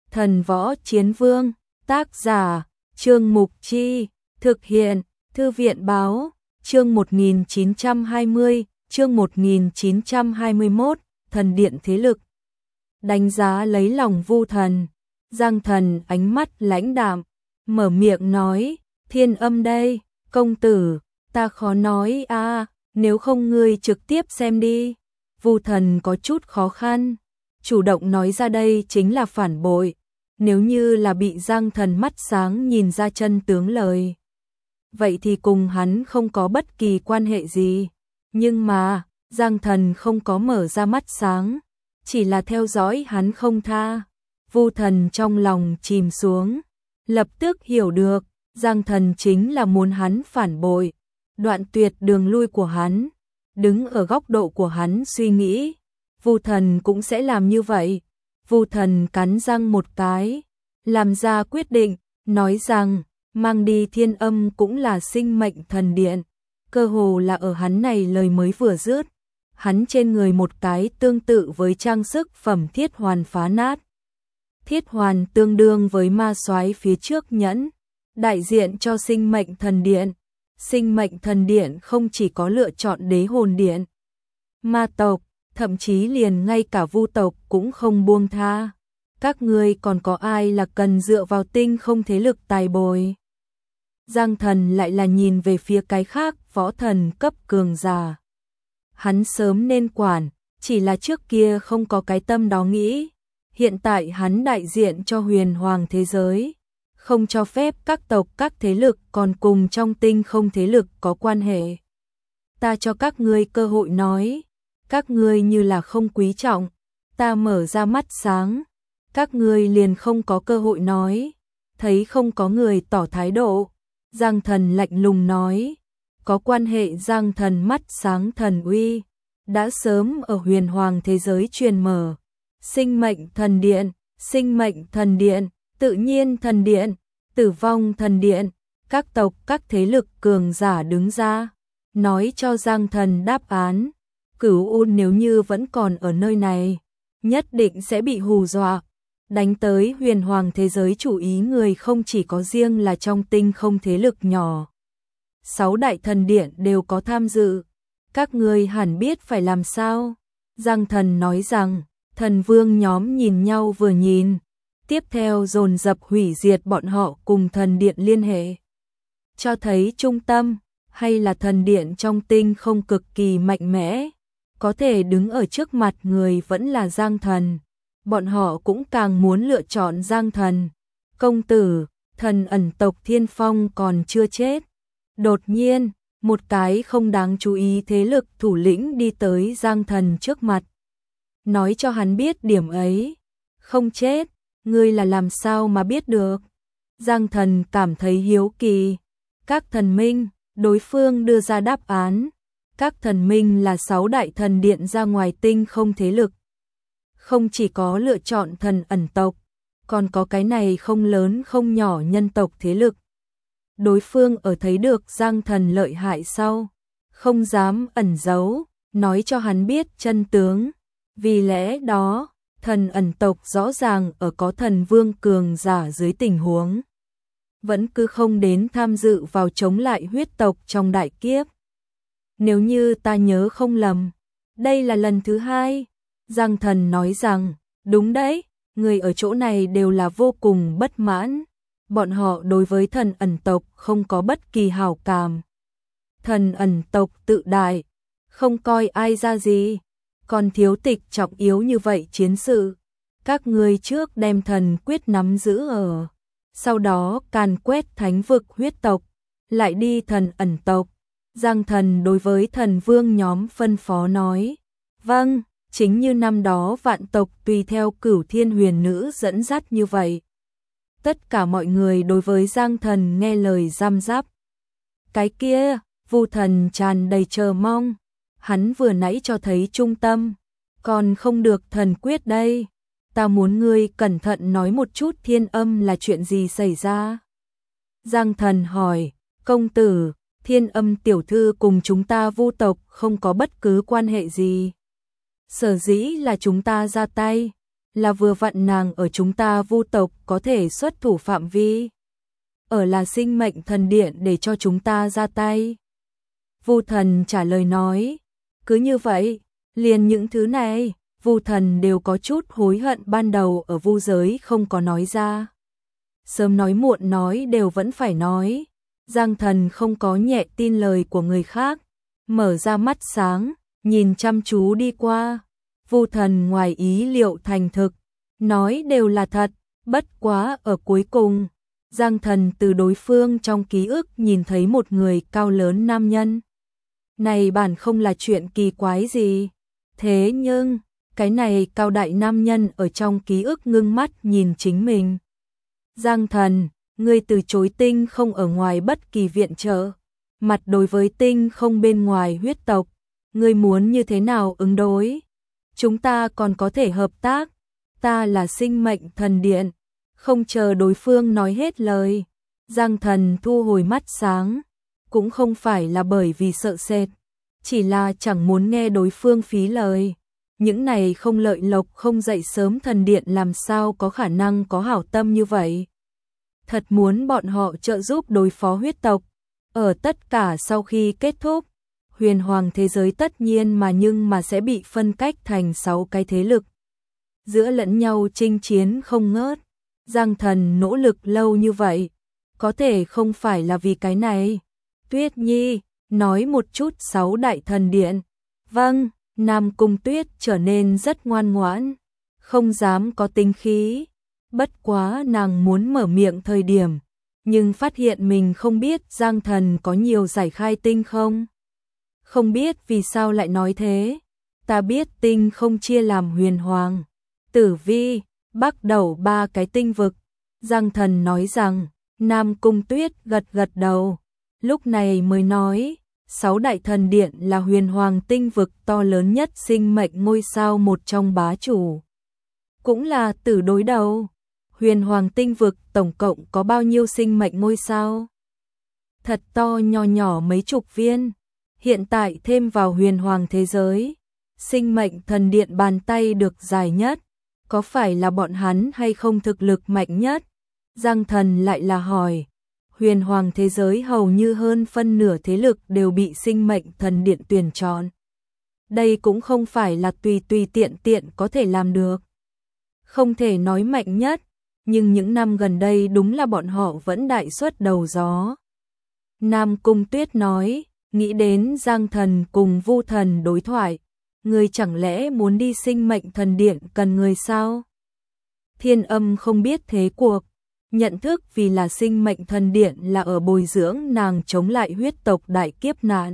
Thần Võ Chiến Vương, tác giả, Trương Mục Chi, thực hiện, Thư viện Báo, chương 1920, chương 1921, thần điện thế lực. Đánh giá lấy lòng Vu Thần, Giang Thần ánh mắt lãnh đạm, mở miệng nói, Thiên Âm đây, công tử, ta khó nói a, nếu không ngươi trực tiếp xem đi. Vu Thần có chút khó khăn, chủ động nói ra đây chính là phản bội, nếu như là bị Giang Thần mắt sáng nhìn ra chân tướng lời. Vậy thì cùng hắn không có bất kỳ quan hệ gì, nhưng mà, Giang Thần không có mở ra mắt sáng, chỉ là theo dõi hắn không tha. Vu Thần trong lòng chìm xuống, lập tức hiểu được, Giang Thần chính là muốn hắn phản bội, đoạn tuyệt đường lui của hắn, đứng ở góc độ của hắn suy nghĩ, Vu Thần cũng sẽ làm như vậy. Vu Thần cắn răng một cái, làm ra quyết định, nói rằng, mang đi Thiên Âm cũng là sinh mệnh thần điện, cơ hồ là ở hắn này lời mới vừa dứt, hắn trên người một cái tương tự với trang sức phẩm thiết hoàn phá nát. Thiết hoàn tương đương với ma soái phía trước nhẫn, đại diện cho sinh mệnh thần điện. Sinh mệnh thần điện không chỉ có lựa chọn đế hồn điện, ma tộc, thậm chí liền ngay cả vu tộc cũng không buông tha. Các ngươi còn có ai là cần dựa vào tinh không thế lực tài bồi? Giang Thần lại là nhìn về phía cái khác, võ thần cấp cường giả. Hắn sớm nên quản, chỉ là trước kia không có cái tâm đó nghĩ. Hiện tại hắn đại diện cho huyền hoàng thế giới, không cho phép các tộc các thế lực còn cùng trong tinh không thế lực có quan hệ. Ta cho các ngươi cơ hội nói, các ngươi như là không quý trọng, ta mở ra mắt sáng, các ngươi liền không có cơ hội nói. Thấy không có người tỏ thái độ, Giang Thần lạnh lùng nói, có quan hệ. Giang Thần mắt sáng thần uy, đã sớm ở huyền hoàng thế giới truyền mở. Sinh mệnh thần điện, sinh mệnh thần điện, tự nhiên thần điện, tử vong thần điện, các tộc các thế lực cường giả đứng ra, nói cho Giang Thần đáp án. Cửu U nếu như vẫn còn ở nơi này, nhất định sẽ bị hù dọa. Đánh tới huyền hoàng thế giới chủ ý người không chỉ có riêng là trong tinh không thế lực nhỏ. 6 đại thần điện đều có tham dự. Các ngươi hẳn biết phải làm sao. Giang Thần nói rằng, thần vương nhóm nhìn nhau vừa nhìn, tiếp theo dồn dập hủy diệt bọn họ cùng thần điện liên hệ. Cho thấy trung tâm, hay là thần điện trong tinh không cực kỳ mạnh mẽ, có thể đứng ở trước mặt người vẫn là Giang Thần. Bọn họ cũng càng muốn lựa chọn Giang Thần. Công tử, thần ẩn tộc Thiên Phong còn chưa chết. Đột nhiên, một cái không đáng chú ý thế lực thủ lĩnh đi tới Giang Thần trước mặt. Nói cho hắn biết điểm ấy. Không chết, ngươi là làm sao mà biết được? Giang Thần cảm thấy hiếu kỳ. Các thần minh, đối phương đưa ra đáp án. Các thần minh là 6 đại thần điện ra ngoài tinh không thế lực. Không chỉ có lựa chọn thần ẩn tộc, còn có cái này không lớn không nhỏ nhân tộc thế lực. Đối phương ở thấy được Giang Thần lợi hại sau, không dám ẩn giấu, nói cho hắn biết chân tướng. Vì lẽ đó, thần ẩn tộc rõ ràng ở có thần vương cường giả dưới tình huống, vẫn cứ không đến tham dự vào chống lại huyết tộc trong đại kiếp. Nếu như ta nhớ không lầm, đây là lần thứ 2. Giang Thần nói rằng, đúng đấy, người ở chỗ này đều là vô cùng bất mãn. Bọn họ đối với thần ẩn tộc không có bất kỳ hảo cảm. Thần ẩn tộc tự đại, không coi ai ra gì, còn thiếu tịch trọng yếu như vậy chiến sự. Các ngươi trước đem thần quyết nắm giữ ở, sau đó càn quét thánh vực huyết tộc, lại đi thần ẩn tộc. Giang Thần đối với thần vương nhóm phân phó nói, vâng, chính như năm đó vạn tộc tùy theo Cửu Thiên Huyền Nữ dẫn dắt như vậy. Tất cả mọi người đối với Giang Thần nghe lời răm rắp. Cái kia, Vu Thần tràn đầy chờ mong, hắn vừa nãy cho thấy trung tâm, còn không được thần quyết đây. Ta muốn ngươi cẩn thận nói một chút Thiên Âm là chuyện gì xảy ra. Giang Thần hỏi, công tử, Thiên Âm tiểu thư cùng chúng ta Vu tộc không có bất cứ quan hệ gì. Sở dĩ là chúng ta ra tay, là vừa vặn nàng ở chúng ta Vu tộc có thể xuất thủ phạm vi. Ở là sinh mệnh thần điện để cho chúng ta ra tay. Vu Thần trả lời nói, cứ như vậy, liền những thứ này, Vu Thần đều có chút hối hận ban đầu ở vu giới không có nói ra. Sớm nói muộn nói đều vẫn phải nói. Giang Thần không có nhẹ tin lời của người khác, mở ra mắt sáng, nhìn chăm chú đi qua. Vu Thần ngoài ý liệu thành thực, nói đều là thật, bất quá ở cuối cùng, Giang Thần từ đối phương trong ký ức nhìn thấy một người cao lớn nam nhân. Này bản không là chuyện kỳ quái gì, thế nhưng, cái này cao đại nam nhân ở trong ký ức ngưng mắt nhìn chính mình. Giang Thần, ngươi từ chối tinh không ở ngoài bất kỳ viện trợ, mặt đối với tinh không bên ngoài huyết tộc, ngươi muốn như thế nào ứng đối? Chúng ta còn có thể hợp tác, ta là sinh mệnh thần điện. Không chờ đối phương nói hết lời, Giang Thần thu hồi mắt sáng, cũng không phải là bởi vì sợ sệt, chỉ là chẳng muốn nghe đối phương phí lời. Những này không lợi lộc không dậy sớm thần điện làm sao có khả năng có hảo tâm như vậy. Thật muốn bọn họ trợ giúp đối phó huyết tộc, ở tất cả sau khi kết thúc, huyền hoàng thế giới tất nhiên nhưng sẽ bị phân cách thành 6 cái thế lực. Giữa lẫn nhau chinh chiến không ngớt, Giang Thần nỗ lực lâu như vậy, có thể không phải là vì cái này. Tuyết Nhi, nói một chút 6 đại thần điện. Vâng, Nam Cung Tuyết trở nên rất ngoan ngoãn, không dám có tính khí. Bất quá nàng muốn mở miệng thời điểm, nhưng phát hiện mình không biết Giang Thần có nhiều giải khai tinh không. Không biết vì sao lại nói thế. Ta biết tinh không chia làm huyền hoàng, tử vi, bắc đẩu 3 cái tinh vực. Giang Thần nói rằng, Nam Cung Tuyết gật gật đầu, lúc này mới nói, 6 đại thần điện là huyền hoàng tinh vực to lớn nhất sinh mệnh ngôi sao một trong bá chủ. Cũng là tử đối đầu. Huyền hoàng tinh vực tổng cộng có bao nhiêu sinh mệnh ngôi sao? Thật to nhỏ nhỏ mấy chục viên. Hiện tại thêm vào huyền hoàng thế giới, sinh mệnh thần điện bàn tay được dài nhất, có phải là bọn hắn hay không thực lực mạnh nhất? Giang Thần lại là hỏi, huyền hoàng thế giới hầu như hơn phân nửa thế lực đều bị sinh mệnh thần điện tuyển chọn. Đây cũng không phải là tùy tùy tiện tiện có thể làm được. Không thể nói mạnh nhất, nhưng những năm gần đây đúng là bọn họ vẫn đại suất đầu gió. Nam Cung Tuyết nói, nghĩ đến Giang Thần cùng Vu Thần đối thoại, người chẳng lẽ muốn đi sinh mệnh thần điện cần người sao? Thiên Âm không biết thế cuộc, nhận thức vì là sinh mệnh thần điện là ở bồi dưỡng nàng chống lại huyết tộc đại kiếp nạn.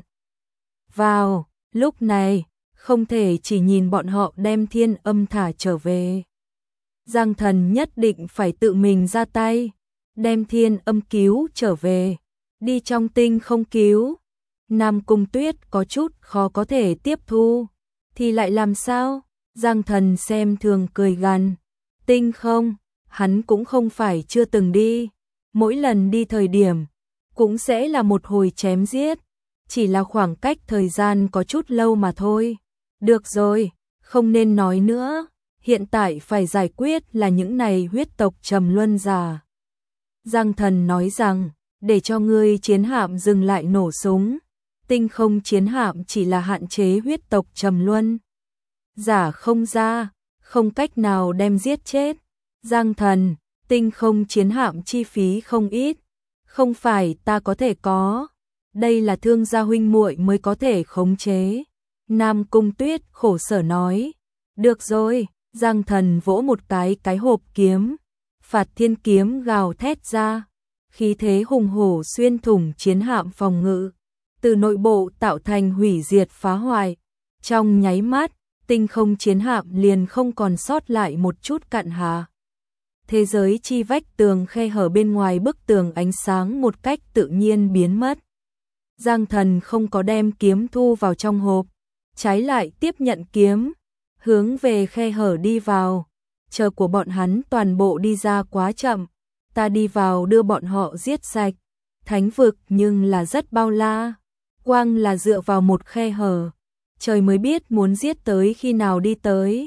Vào, lúc này, không thể chỉ nhìn bọn họ đem Thiên Âm thả trở về. Giang Thần nhất định phải tự mình ra tay, đem Thiên Âm cứu trở về, đi trong tinh không cứu. Nam Cung Tuyết có chút khó có thể tiếp thu, thì lại làm sao? Giang Thần xem thường cười gằn, tinh không, hắn cũng không phải chưa từng đi, mỗi lần đi thời điểm, cũng sẽ là một hồi chém giết, chỉ là khoảng cách thời gian có chút lâu mà thôi. Được rồi, không nên nói nữa, hiện tại phải giải quyết là những này huyết tộc trầm luân giả. Giang Thần nói rằng, để cho ngươi chiến hạm dừng lại nổ súng, tinh không chiến hạm chỉ là hạn chế huyết tộc trầm luân giả không ra, không cách nào đem giết chết. Giang Thần, tinh không chiến hạm chi phí không ít, không phải ta có thể có, đây là thương gia huynh muội mới có thể khống chế. Nam Cung Tuyết khổ sở nói, được rồi. Giang Thần vỗ một cái hộp kiếm, Phạt Thiên kiếm gào thét ra, khí thế hùng hổ xuyên thủng chiến hạm phòng ngự, từ nội bộ tạo thành hủy diệt phá hoại. Trong nháy mắt, tinh không chiến hạm liền không còn sót lại một chút cặn hà. Thế giới chi vách tường khe hở bên ngoài bức tường ánh sáng một cách tự nhiên biến mất. Giang Thần không có đem kiếm thu vào trong hộp, trái lại tiếp nhận kiếm, hướng về khe hở đi vào. Chờ của bọn hắn toàn bộ đi ra quá chậm, ta đi vào đưa bọn họ giết sạch. Thánh vực nhưng là rất bao la, quang là dựa vào một khe hở, trời mới biết muốn giết tới khi nào đi tới.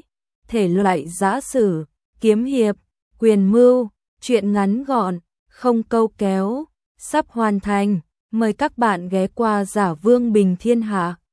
thể loại giã sử, kiếm hiệp, quyền mưu, truyện ngắn gọn, không câu kéo, sắp hoàn thành. Mời các bạn ghé qua Giả Vương Bình Thiên Hạ.